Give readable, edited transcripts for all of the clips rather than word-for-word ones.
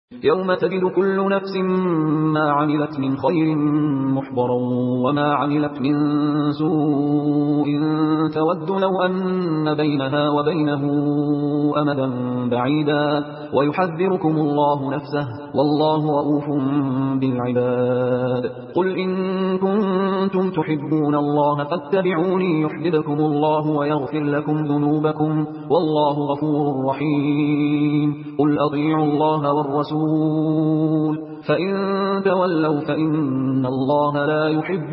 يوم تجد كل نفس ما عملت من خير محضرا وما عملت من سوء تود لو أن بينها وبينه أمدا بعيدا ويحذركم الله نفسه والله رؤوف بالعباد. قل إن كنتم تحبون الله فاتبعوني يحببكم الله ويغفر لكم ذنوبكم والله غفور رحيم. قل أطيعوا الله والرسول فإن تولوا فإن الله لا يحب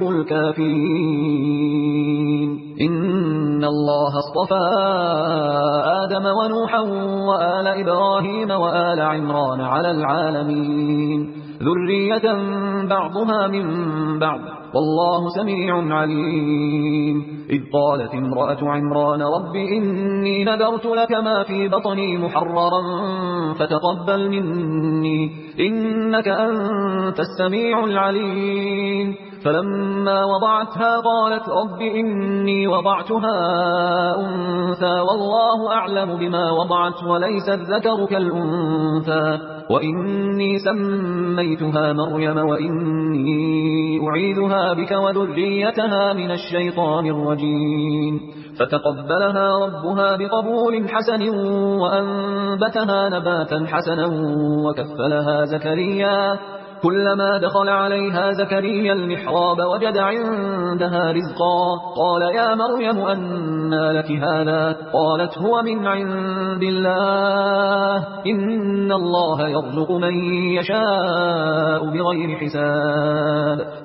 الكافرين. إن الله اصطفى آدم ونوحا وآل إبراهيم وآل عمران على العالمين ذرية بعضها من بعض والله سميع عليم. إذ قالت امرأة عمران رب إني نذرت لك ما في بطني محررا فتقبل مني إنك أنت السميع العليم. فلما وضعتها قالت رب إني وضعتها أنثى والله أعلم بما وضعت وليس الذكر كالأنثى وإني سميتها مريم وإني أعيذها بك وذريتها من الشيطان الرجيم. فتقبلها ربها بقبول حسن وأنبتها نباتا حسنا وكفلها زكريا. كلما دخل عليها زكريا المحراب وجد عندها رزقا قال يا مريم أنى لك هذا قالت هو من عند الله إن الله يرزق من يشاء بغير حساب.